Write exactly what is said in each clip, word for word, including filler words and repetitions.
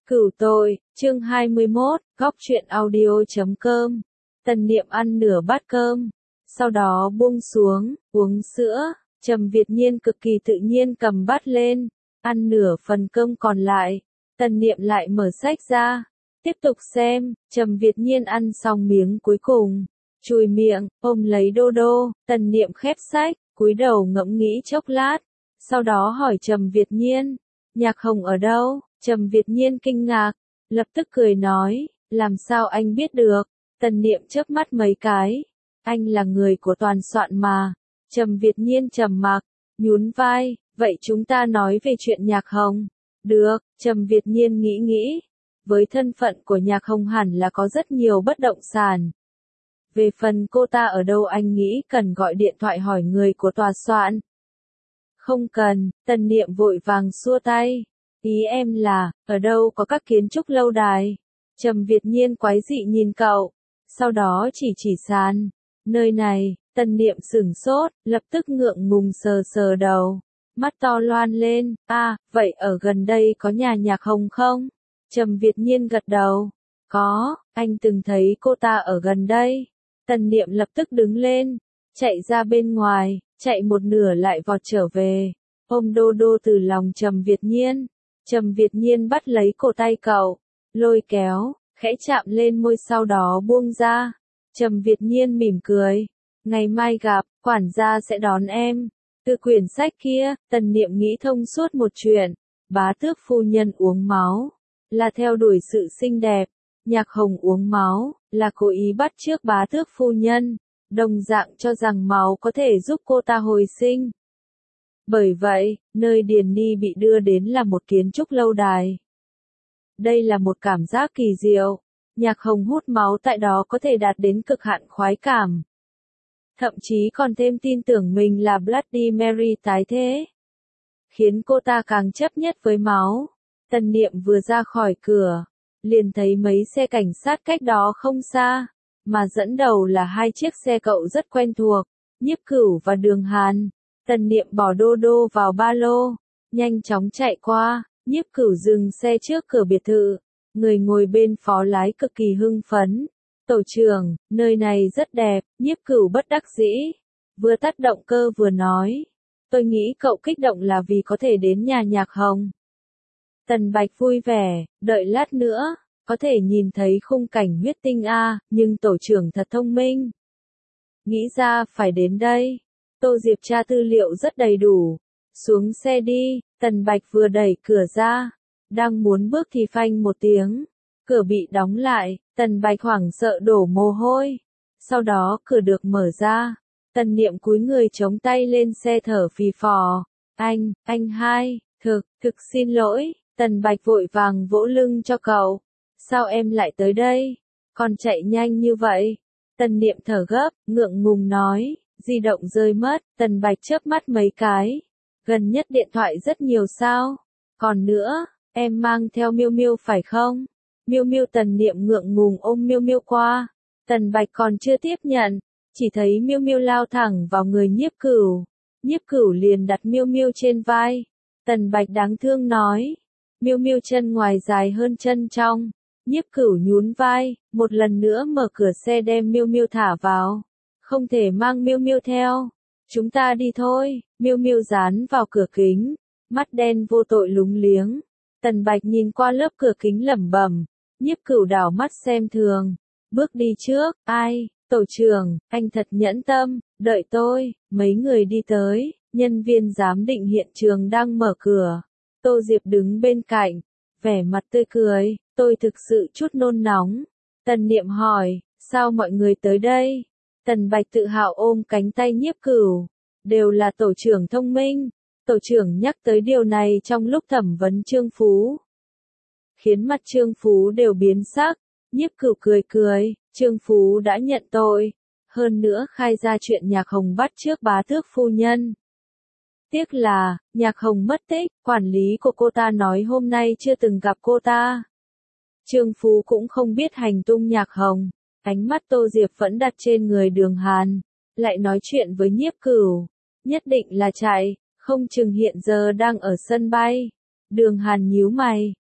Cửu tội, chương hai mươi mốt, góc truyện audio chấm com. Tần Niệm ăn nửa bát cơm, sau đó buông xuống, uống sữa. Trầm Việt Nhiên cực kỳ tự nhiên cầm bát lên, ăn nửa phần cơm còn lại. Tần Niệm lại mở sách ra, tiếp tục xem. Trầm Việt Nhiên ăn xong miếng cuối cùng, chùi miệng, ôm lấy đô đô. Tần Niệm khép sách, cúi đầu ngẫm nghĩ chốc lát, sau đó hỏi Trầm Việt Nhiên, Nhạc Hồng ở đâu? Trầm Việt Nhiên kinh ngạc, lập tức cười nói, làm sao anh biết được? Tần Niệm chớp mắt mấy cái, anh là người của toàn soạn mà. Trầm Việt Nhiên trầm mặc, nhún vai, vậy chúng ta nói về chuyện Nhạc Hồng. Được, Trầm Việt Nhiên nghĩ nghĩ, với thân phận của Nhạc Hồng hẳn là có rất nhiều bất động sản. Về phần cô ta ở đâu anh nghĩ cần gọi điện thoại hỏi người của tòa soạn. Không cần, Tần Niệm vội vàng xua tay. Ý em là, ở đâu có các kiến trúc lâu đài? Trầm Việt Nhiên quái dị nhìn cậu, sau đó chỉ chỉ sàn. Nơi này, Tần Niệm sửng sốt, lập tức ngượng ngùng sờ sờ đầu. Mắt to loan lên, à, vậy ở gần đây có nhà Nhạc Hồng không? Trầm Việt Nhiên gật đầu. Có, anh từng thấy cô ta ở gần đây. Tần Niệm lập tức đứng lên, chạy ra bên ngoài, chạy một nửa lại vọt trở về. Ôm đô đô từ lòng Trầm Việt Nhiên. Trầm Việt Nhiên bắt lấy cổ tay cậu, lôi kéo, khẽ chạm lên môi sau đó buông ra. Trầm Việt Nhiên mỉm cười, ngày mai gặp, quản gia sẽ đón em. Từ quyển sách kia, Tần Niệm nghĩ thông suốt một chuyện, bá tước phu nhân uống máu, là theo đuổi sự xinh đẹp. Nhạc Hồng uống máu, là cố ý bắt chước bá tước phu nhân, đồng dạng cho rằng máu có thể giúp cô ta hồi sinh. Bởi vậy, nơi Điền Ni bị đưa đến là một kiến trúc lâu đài. Đây là một cảm giác kỳ diệu, Nhạc Hồng hút máu tại đó có thể đạt đến cực hạn khoái cảm. Thậm chí còn thêm tin tưởng mình là Bloody Mary tái thế. Khiến cô ta càng chấp nhất với máu. Tần Niệm vừa ra khỏi cửa, liền thấy mấy xe cảnh sát cách đó không xa, mà dẫn đầu là hai chiếc xe cậu rất quen thuộc, Nhiếp Cửu và Đường Hàn. Tần Niệm bỏ đô đô vào ba lô, nhanh chóng chạy qua. Nhiếp Cửu dừng xe trước cửa biệt thự, người ngồi bên phó lái cực kỳ hưng phấn. Tổ trưởng, nơi này rất đẹp. Nhiếp Cửu bất đắc dĩ, vừa tắt động cơ vừa nói, tôi nghĩ cậu kích động là vì có thể đến nhà Nhạc Hồng. Tần Bạch vui vẻ, đợi lát nữa, có thể nhìn thấy khung cảnh huyết tinh a, nhưng tổ trưởng thật thông minh. Nghĩ ra phải đến đây. Tô Diệp tra tư liệu rất đầy đủ. Xuống xe đi. Tần Bạch vừa đẩy cửa ra, đang muốn bước thì phanh một tiếng, cửa bị đóng lại. Tần Bạch hoảng sợ đổ mồ hôi. Sau đó cửa được mở ra. Tần Niệm cúi người chống tay lên xe thở phì phò. Anh, anh hai, thực, thực xin lỗi. Tần Bạch vội vàng vỗ lưng cho cậu. Sao em lại tới đây? Còn chạy nhanh như vậy? Tần Niệm thở gấp, ngượng ngùng nói. Di động rơi mất. Tần Bạch chớp mắt mấy cái. Gần nhất điện thoại rất nhiều sao? Còn nữa, em mang theo Miêu Miêu phải không? Miêu Miêu. Tần Niệm ngượng ngùng ôm Miêu Miêu qua. Tần Bạch còn chưa tiếp nhận, chỉ thấy Miêu Miêu lao thẳng vào người Nhiếp Cửu. Nhiếp Cửu liền đặt Miêu Miêu trên vai. Tần Bạch đáng thương nói, Miêu Miêu chân ngoài dài hơn chân trong. Nhiếp Cửu nhún vai, một lần nữa mở cửa xe đem Miêu Miêu thả vào. Không thể mang Miêu Miêu theo. Chúng ta đi thôi. Miêu Miêu dán vào cửa kính, mắt đen vô tội lúng liếng. Tần Bạch nhìn qua lớp cửa kính lẩm bẩm. Nhiếp Cửu đảo mắt xem thường, bước đi trước. Ai, tổ trưởng, anh thật nhẫn tâm, đợi tôi. Mấy người đi tới, nhân viên giám định hiện trường đang mở cửa. Tô Diệp đứng bên cạnh, vẻ mặt tươi cười. Tôi thực sự chút nôn nóng. Tần Niệm hỏi, sao mọi người tới đây? Tần Bạch tự hào ôm cánh tay Nhiếp Cửu. Đều là tổ trưởng thông minh. Tổ trưởng nhắc tới điều này trong lúc thẩm vấn Trương Phú, khiến mặt Trương Phú đều biến sắc. Nhiếp Cửu cười cười, Trương Phú đã nhận tội, hơn nữa khai ra chuyện Nhạc Hồng bắt chước bá tước phu nhân. Tiếc là, Nhạc Hồng mất tích, quản lý của cô ta nói hôm nay chưa từng gặp cô ta. Trương Phú cũng không biết hành tung Nhạc Hồng. Ánh mắt Tô Diệp vẫn đặt trên người Đường Hàn, lại nói chuyện với Nhiếp Cửu. Nhất định là chạy, không chừng hiện giờ đang ở sân bay. Đường Hàn nhíu mày,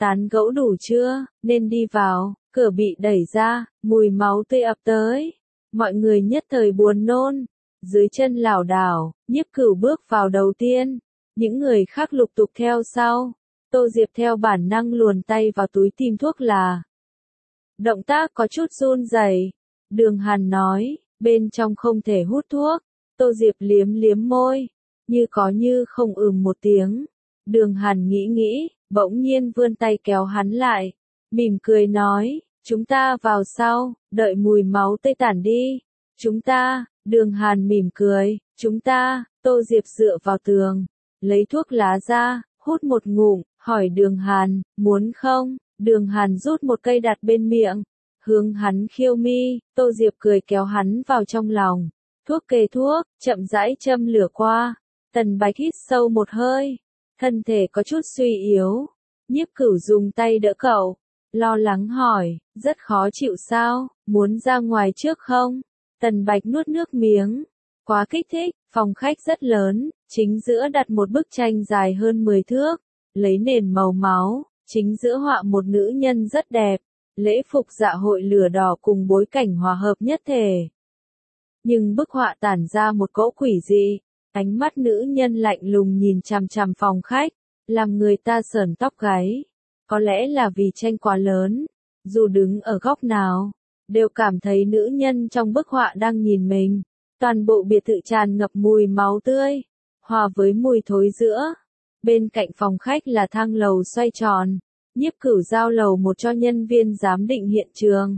tán gẫu đủ chưa, nên đi vào, cửa bị đẩy ra, mùi máu tươi ập tới. Mọi người nhất thời buồn nôn, dưới chân lảo đảo, Nhiếp Cửu bước vào đầu tiên, những người khác lục tục theo sau. Tô Diệp theo bản năng luồn tay vào túi tìm thuốc là. Động tác có chút run rẩy. Đường Hàn nói, bên trong không thể hút thuốc. Tô Diệp liếm liếm môi, như có như không ừm một tiếng. Đường Hàn nghĩ nghĩ, bỗng nhiên vươn tay kéo hắn lại, mỉm cười nói, chúng ta vào sau, đợi mùi máu tươi tản đi. Chúng ta, Đường Hàn mỉm cười, chúng ta, Tô Diệp dựa vào tường, lấy thuốc lá ra, hút một ngụm, hỏi Đường Hàn, muốn không? Đường Hàn rút một cây đặt bên miệng, hướng hắn khiêu mi. Tô Diệp cười kéo hắn vào trong lòng, thuốc kê thuốc, chậm rãi châm lửa qua. Tần Bạch hít sâu một hơi, thân thể có chút suy yếu. Nhiếp Cửu dùng tay đỡ cậu, lo lắng hỏi, rất khó chịu sao, muốn ra ngoài trước không? Tần Bạch nuốt nước miếng, quá kích thích. Phòng khách rất lớn, chính giữa đặt một bức tranh dài hơn mười thước, lấy nền màu máu, chính giữa họa một nữ nhân rất đẹp, lễ phục dạ hội lửa đỏ cùng bối cảnh hòa hợp nhất thể. Nhưng bức họa tản ra một cỗ quỷ dị, ánh mắt nữ nhân lạnh lùng nhìn chằm chằm phòng khách, làm người ta sởn tóc gáy. Có lẽ là vì tranh quá lớn, dù đứng ở góc nào, đều cảm thấy nữ nhân trong bức họa đang nhìn mình. Toàn bộ biệt thự tràn ngập mùi máu tươi, hòa với mùi thối giữa. Bên cạnh phòng khách là thang lầu xoay tròn, Nhiếp Cửu giao lầu một cho nhân viên giám định hiện trường.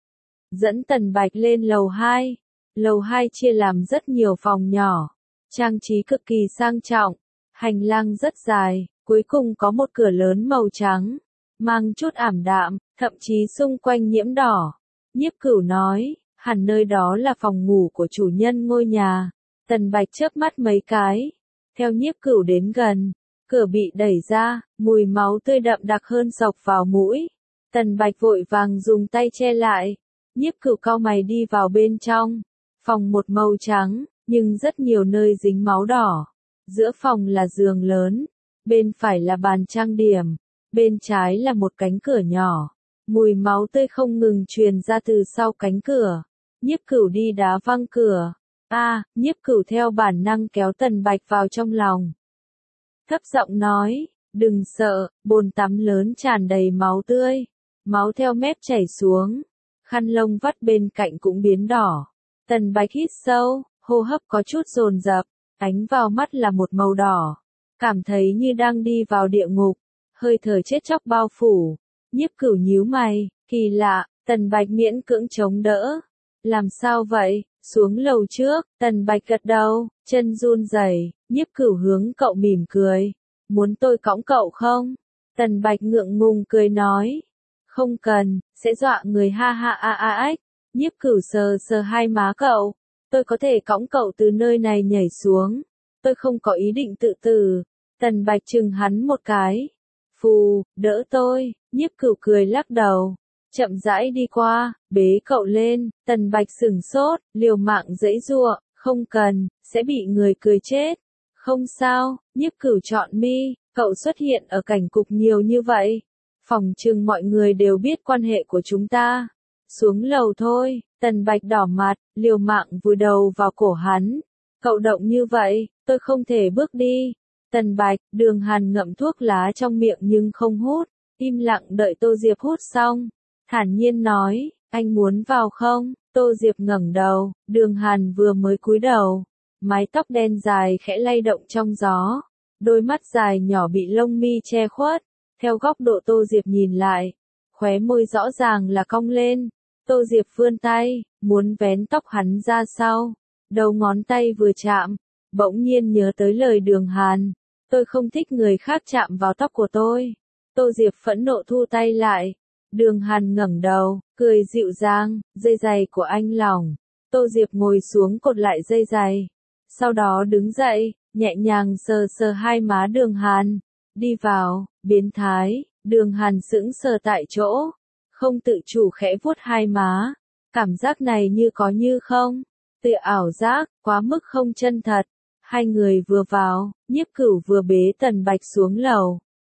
Dẫn Tần Bạch lên lầu hai. Lầu hai chia làm rất nhiều phòng nhỏ, trang trí cực kỳ sang trọng, hành lang rất dài, cuối cùng có một cửa lớn màu trắng, mang chút ảm đạm, thậm chí xung quanh nhiễm đỏ. Nhiếp Cửu nói, hẳn nơi đó là phòng ngủ của chủ nhân ngôi nhà. Tần Bạch chớp mắt mấy cái, theo Nhiếp Cửu đến gần, cửa bị đẩy ra, mùi máu tươi đậm đặc hơn xộc vào mũi. Tần Bạch vội vàng dùng tay che lại. Nhiếp Cửu cau mày đi vào bên trong. Phòng một màu trắng, nhưng rất nhiều nơi dính máu đỏ. Giữa phòng là giường lớn, bên phải là bàn trang điểm, bên trái là một cánh cửa nhỏ. Mùi máu tươi không ngừng truyền ra từ sau cánh cửa. Nhiếp Cửu đi đá văng cửa. A, à, Nhiếp Cửu theo bản năng kéo Tần Bạch vào trong lòng. Thấp giọng nói, đừng sợ, bồn tắm lớn tràn đầy máu tươi. Máu theo mép chảy xuống. Khăn lông vắt bên cạnh cũng biến đỏ. Tần Bạch hít sâu, hô hấp có chút dồn dập, ánh vào mắt là một màu đỏ. Cảm thấy như đang đi vào địa ngục, hơi thở chết chóc bao phủ. Nhiếp Cửu nhíu mày, kỳ lạ. Tần Bạch miễn cưỡng chống đỡ. Làm sao vậy? Xuống lầu trước. Tần Bạch gật đầu, chân run rẩy. Nhiếp Cửu hướng cậu mỉm cười. Muốn tôi cõng cậu không? Tần Bạch ngượng ngùng cười nói. Không cần, sẽ dọa người ha ha a a ách. Nhiếp Cửu sờ sờ hai má cậu. Tôi có thể cõng cậu từ nơi này nhảy xuống. Tôi không có ý định tự tử. Tần Bạch chừng hắn một cái. Phù, đỡ tôi. Nhiếp Cửu cười lắc đầu, chậm rãi đi qua, bế cậu lên. Tần Bạch sửng sốt, liều mạng giãy giụa, không cần, sẽ bị người cười chết. Không sao. Nhiếp Cửu chọn mi, cậu xuất hiện ở cảnh cục nhiều như vậy, phỏng chừng mọi người đều biết quan hệ của chúng ta. Xuống lầu thôi. Tần Bạch đỏ mặt, liều mạng vùi đầu vào cổ hắn. Cậu động như vậy, tôi không thể bước đi. Tần Bạch, Đường Hàn ngậm thuốc lá trong miệng nhưng không hút, im lặng đợi Tô Diệp hút xong, thản nhiên nói, anh muốn vào không? Tô Diệp ngẩng đầu, Đường Hàn vừa mới cúi đầu, mái tóc đen dài khẽ lay động trong gió, đôi mắt dài nhỏ bị lông mi che khuất, theo góc độ Tô Diệp nhìn lại, khóe môi rõ ràng là cong lên. Tô Diệp vươn tay, muốn vén tóc hắn ra sau, đầu ngón tay vừa chạm, bỗng nhiên nhớ tới lời Đường Hàn, tôi không thích người khác chạm vào tóc của tôi. Tô Diệp phẫn nộ thu tay lại. Đường Hàn ngẩng đầu, cười dịu dàng, dây giày của anh lỏng. Tô Diệp ngồi xuống cột lại dây giày, sau đó đứng dậy, nhẹ nhàng sờ sờ hai má Đường Hàn. Đi vào, biến thái. Đường Hàn sững sờ tại chỗ, không tự chủ khẽ vuốt hai má. Cảm giác này như có như không, tự ảo giác, quá mức không chân thật. Hai người vừa vào, Nhiếp Cửu vừa bế Tần Bạch xuống lầu.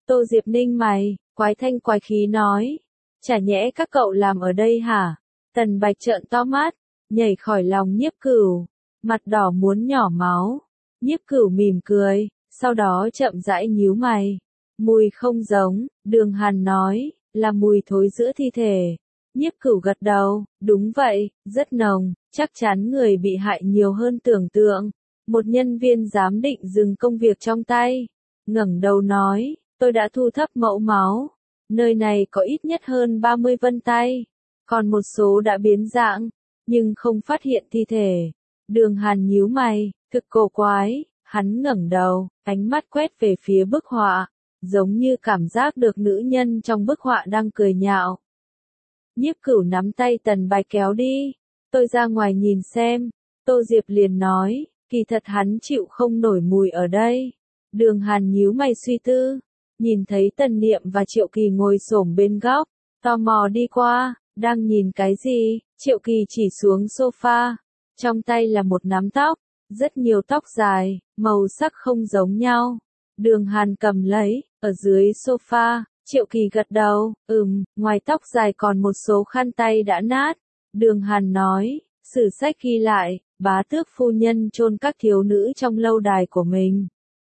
Tô Diệp ninh mày, quái thanh quái khí nói. Chả nhẽ các cậu làm ở đây hả? Tần Bạch trợn to mắt, nhảy khỏi lòng Nhiếp Cửu, mặt đỏ muốn nhỏ máu. Nhiếp Cửu mỉm cười, sau đó chậm rãi nhíu mày. Mùi không giống, Đường Hàn nói, là mùi thối giữa thi thể. Nhiếp Cửu gật đầu, đúng vậy, rất nồng, chắc chắn người bị hại nhiều hơn tưởng tượng. Một nhân viên giám định dừng công việc trong tay, ngẩng đầu nói, tôi đã thu thập mẫu máu. Nơi này có ít nhất hơn ba mươi vân tay, còn một số đã biến dạng, nhưng không phát hiện thi thể. Đường Hàn nhíu mày, thực cổ quái, hắn ngẩng đầu, ánh mắt quét về phía bức họa, giống như cảm giác được nữ nhân trong bức họa đang cười nhạo. Nhiếp Cửu nắm tay Tần Bạch kéo đi, tôi ra ngoài nhìn xem. Tô Diệp liền nói, kỳ thật hắn chịu không nổi mùi ở đây. Đường Hàn nhíu mày suy tư, nhìn thấy Tần Niệm và Triệu Kỳ ngồi xổm bên góc, tò mò đi qua, đang nhìn cái gì? Triệu Kỳ chỉ xuống sofa, trong tay là một nắm tóc, rất nhiều tóc dài, màu sắc không giống nhau. Đường Hàn cầm lấy, ở dưới sofa, Triệu Kỳ gật đầu, ừm, ngoài tóc dài còn một số khăn tay đã nát. Đường Hàn nói, sử sách ghi lại, bá tước phu nhân chôn các thiếu nữ trong lâu đài của mình,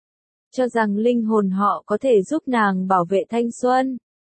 cho rằng linh hồn họ có thể giúp nàng bảo vệ thanh xuân.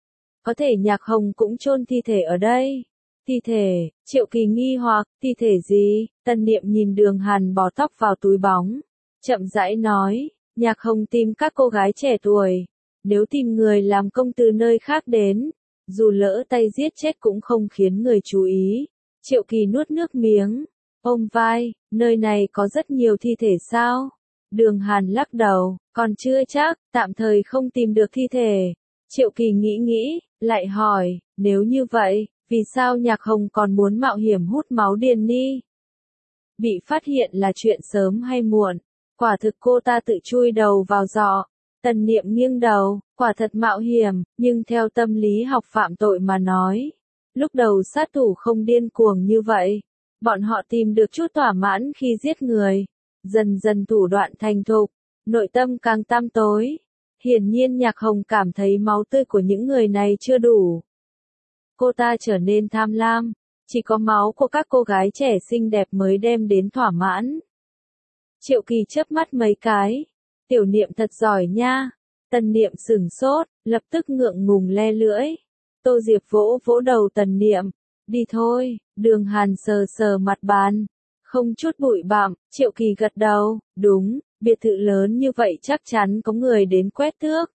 Có thể Nhạc Hồng cũng chôn thi thể ở đây. Thi thể? Triệu Kỳ nghi hoặc, thi thể gì? Tần Niệm nhìn Đường Hàn bỏ tóc vào túi bóng, chậm rãi nói, Nhạc Hồng tìm các cô gái trẻ tuổi, nếu tìm người làm công từ nơi khác đến, dù lỡ tay giết chết cũng không khiến người chú ý. Triệu Kỳ nuốt nước miếng, ôm vai, nơi này có rất nhiều thi thể sao? Đường Hàn lắc đầu, còn chưa chắc, tạm thời không tìm được thi thể. Triệu Kỳ nghĩ nghĩ, lại hỏi, nếu như vậy, vì sao Nhạc Hồng còn muốn mạo hiểm hút máu Điền Ni? Bị phát hiện là chuyện sớm hay muộn, quả thực cô ta tự chui đầu vào giỏ. Tần Niệm nghiêng đầu, quả thật mạo hiểm, nhưng theo tâm lý học phạm tội mà nói, lúc đầu sát thủ không điên cuồng như vậy. Bọn họ tìm được chút thỏa mãn khi giết người, dần dần thủ đoạn thành thục, nội tâm càng tăm tối. Hiển nhiên Nhạc Hồng cảm thấy máu tươi của những người này chưa đủ. Cô ta trở nên tham lam, chỉ có máu của các cô gái trẻ xinh đẹp mới đem đến thỏa mãn. Triệu Kỳ chớp mắt mấy cái, tiểu Niệm thật giỏi nha. Tần Niệm sửng sốt, lập tức ngượng ngùng le lưỡi. Tô Diệp vỗ vỗ đầu Tần Niệm, đi thôi. Đường Hàn sờ sờ mặt bàn, không chút bụi bặm. Triệu Kỳ gật đầu, đúng, biệt thự lớn như vậy chắc chắn có người đến quét tước.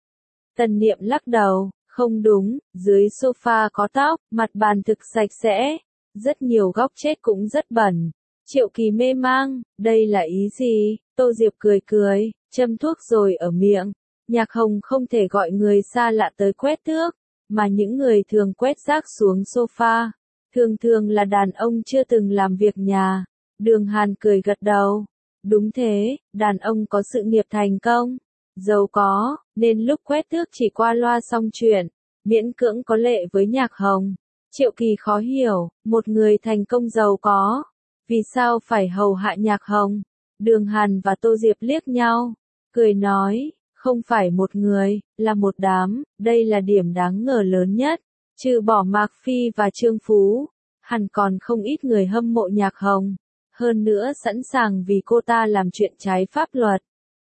Tần Niệm lắc đầu, không đúng, dưới sofa có tóc, mặt bàn thực sạch sẽ, rất nhiều góc chết cũng rất bẩn. Triệu Kỳ mê mang, đây là ý gì? Tô Diệp cười cười, châm thuốc rồi ở miệng. Nhạc Hồng không thể gọi người xa lạ tới quét tước, mà những người thường quét rác xuống sofa, thường thường là đàn ông chưa từng làm việc nhà. Đường Hàn cười gật đầu, đúng thế, đàn ông có sự nghiệp thành công, giàu có, nên lúc quét tước chỉ qua loa xong chuyện, miễn cưỡng có lệ với Nhạc Hồng. Triệu Kỳ khó hiểu, một người thành công giàu có, vì sao phải hầu hạ Nhạc Hồng? Đường Hàn và Tô Diệp liếc nhau, cười nói, không phải một người, là một đám, đây là điểm đáng ngờ lớn nhất. Trừ bỏ Mạc Phi và Trương Phú, hẳn còn không ít người hâm mộ Nhạc Hồng, hơn nữa sẵn sàng vì cô ta làm chuyện trái pháp luật.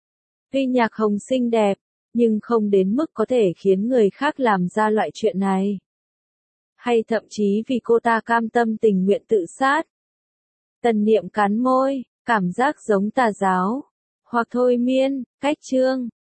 Tuy Nhạc Hồng xinh đẹp, nhưng không đến mức có thể khiến người khác làm ra loại chuyện này. Hay thậm chí vì cô ta cam tâm tình nguyện tự sát. Tần Niệm cắn môi, cảm giác giống tà giáo, hoặc thôi miên, cách chương.